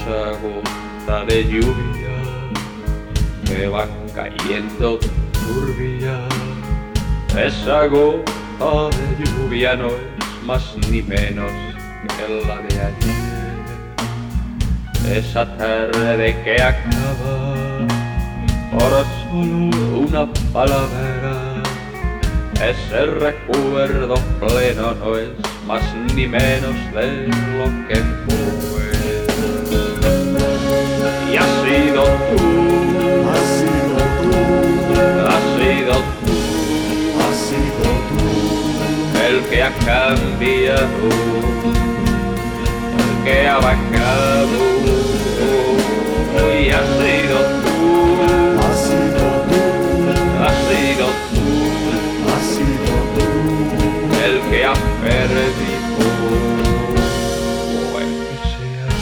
esa gota de lluvia que va cayendo turbia. Esa gota de lluvia no es más ni menos que la de ayer. Esa tarde que acaba por solo una palabra. Ese recuerdo pleno no es más ni menos de lo que fue. Y has sido tú, Has sido tú, has sido tú, has sido tú, el que ha cambiado, el que ha bajado. Y has sido tú, has sido tú, has sido tú, has sido tú, el que ha perdido, o el que se ha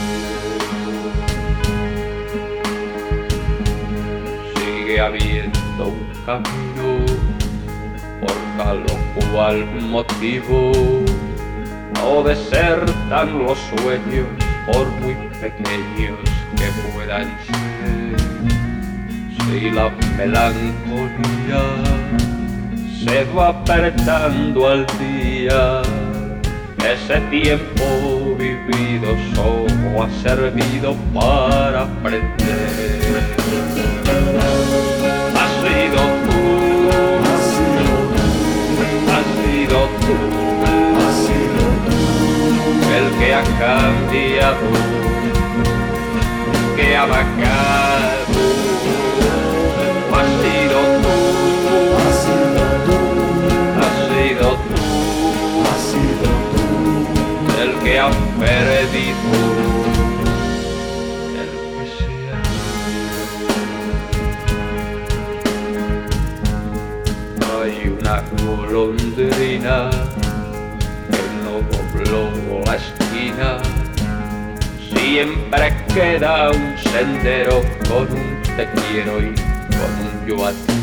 ido. Sigue habiendo un camino, por tal o cual motivo. No desertan los sueños, por muy pequeños que puedan ser. Si la melancolía se va apretando al día, ese tiempo vivido solo ha servido para aprender. Has sido tú, has sido tú, has sido tú, has sido tú, el que ha cambiado, que ha bajado. Has sido tú, has sido tú, has sido tú, has sido tú, el que ha perdido, el que se ha ido. Hay una golondrina que no dobló la esquina. Siempre queda un sendero con un te quiero y con un yo a ti.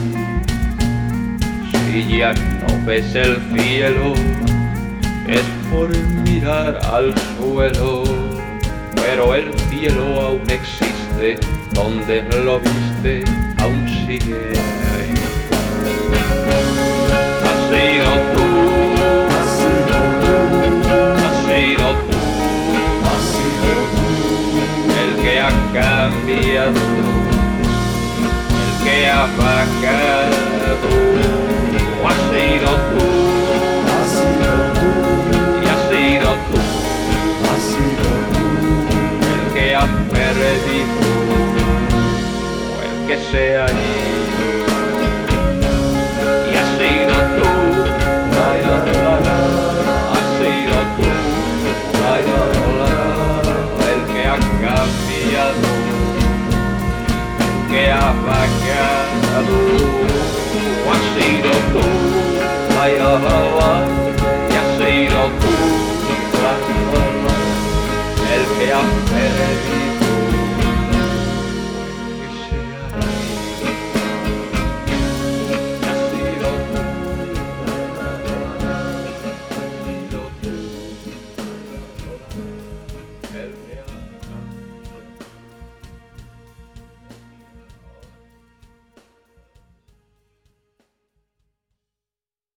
Si ya no ves el cielo, es por mirar al suelo, pero el cielo aún existe, donde lo viste aún sigue ahí. Has sido tú, has sido tú, has sido tú, has sido tú, el que ha cambiado, el que ha bajado. Has sido tú, has sido tú, y has sido tú, has sido tú, el que ha perdido, o el que se ha ido. Y has sido tú, la, la, la, la. Has sido tú, la, la, la, la. El que ha cambiado, el que ha bajado. Has sido tú, la, la, la, la. Y has sido tú, la, la, la. El que ha perdido.